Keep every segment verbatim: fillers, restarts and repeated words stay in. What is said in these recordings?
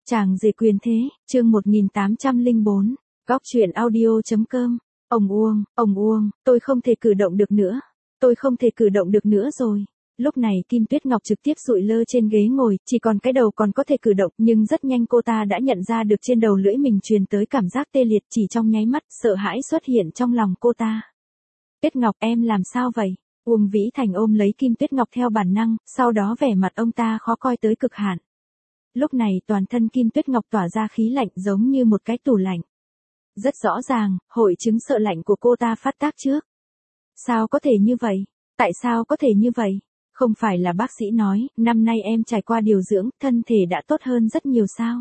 Chàng rể quyền thế, chương một nghìn tám trăm lẻ bốn, góc truyện audio.com. Ông Uông, ông Uông, tôi không thể cử động được nữa. Tôi không thể cử động được nữa rồi. Lúc này Kim Tuyết Ngọc trực tiếp sụi lơ trên ghế ngồi, chỉ còn cái đầu còn có thể cử động, nhưng rất nhanh cô ta đã nhận ra được trên đầu lưỡi mình truyền tới cảm giác tê liệt, chỉ trong nháy mắt, sợ hãi xuất hiện trong lòng cô ta. Tuyết Ngọc, em làm sao vậy? Uông Vĩ Thành ôm lấy Kim Tuyết Ngọc theo bản năng, sau đó vẻ mặt ông ta khó coi tới cực hạn. Lúc này toàn thân Kim Tuyết Ngọc tỏa ra khí lạnh giống như một cái tủ lạnh. Rất rõ ràng, hội chứng sợ lạnh của cô ta phát tác trước. Sao có thể như vậy? Tại sao có thể như vậy? Không phải là bác sĩ nói, năm nay em trải qua điều dưỡng, thân thể đã tốt hơn rất nhiều sao?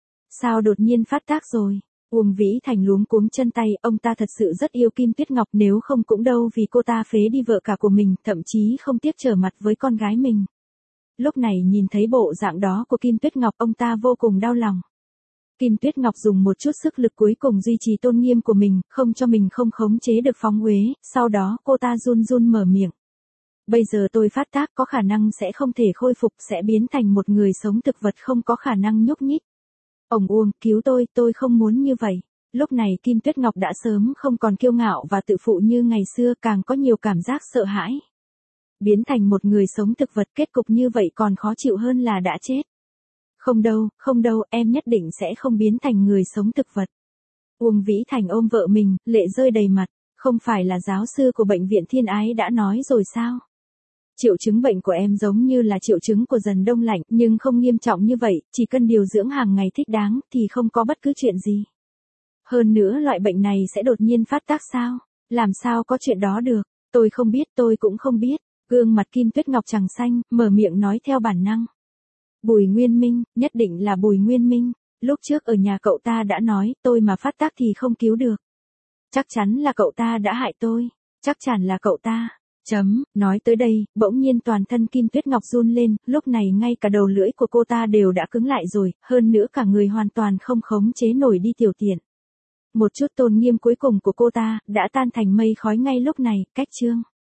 Sao đột nhiên phát tác rồi? Uông Vĩ Thành luống cuống chân tay, ông ta thật sự rất yêu Kim Tuyết Ngọc, nếu không cũng đâu vì cô ta phế đi vợ cả của mình, thậm chí không tiếc trở mặt với con gái mình. Lúc này nhìn thấy bộ dạng đó của Kim Tuyết Ngọc, ông ta vô cùng đau lòng. Kim Tuyết Ngọc dùng một chút sức lực cuối cùng duy trì tôn nghiêm của mình, không cho mình không khống chế được phóng uế, sau đó cô ta run run mở miệng. Bây giờ tôi phát tác có khả năng sẽ không thể khôi phục, sẽ biến thành một người sống thực vật không có khả năng nhúc nhích. Ông Uông, cứu tôi, tôi không muốn như vậy. Lúc này Kim Tuyết Ngọc đã sớm không còn kiêu ngạo và tự phụ như ngày xưa, càng có nhiều cảm giác sợ hãi. Biến thành một người sống thực vật, kết cục như vậy còn khó chịu hơn là đã chết. Không đâu, không đâu, em nhất định sẽ không biến thành người sống thực vật. Uông Vĩ Thành ôm vợ mình, lệ rơi đầy mặt. Không phải là giáo sư của bệnh viện Thiên Ái đã nói rồi sao? Triệu chứng bệnh của em giống như là triệu chứng của dần đông lạnh, nhưng không nghiêm trọng như vậy, chỉ cần điều dưỡng hàng ngày thích đáng, thì không có bất cứ chuyện gì. Hơn nữa loại bệnh này sẽ đột nhiên phát tác sao? Làm sao có chuyện đó được? Tôi không biết, tôi cũng không biết. Gương mặt Kim Tuyết Ngọc trắng xanh, mở miệng nói theo bản năng. Bùi Nguyên Minh, nhất định là Bùi Nguyên Minh. Lúc trước ở nhà cậu ta đã nói, tôi mà phát tác thì không cứu được. Chắc chắn là cậu ta đã hại tôi. Chắc chắn là cậu ta. Chấm, nói tới đây, bỗng nhiên toàn thân Kim Tuyết Ngọc run lên, lúc này ngay cả đầu lưỡi của cô ta đều đã cứng lại rồi, hơn nữa cả người hoàn toàn không khống chế nổi đi tiểu tiện. Một chút tôn nghiêm cuối cùng của cô ta, đã tan thành mây khói ngay lúc này, cách chương.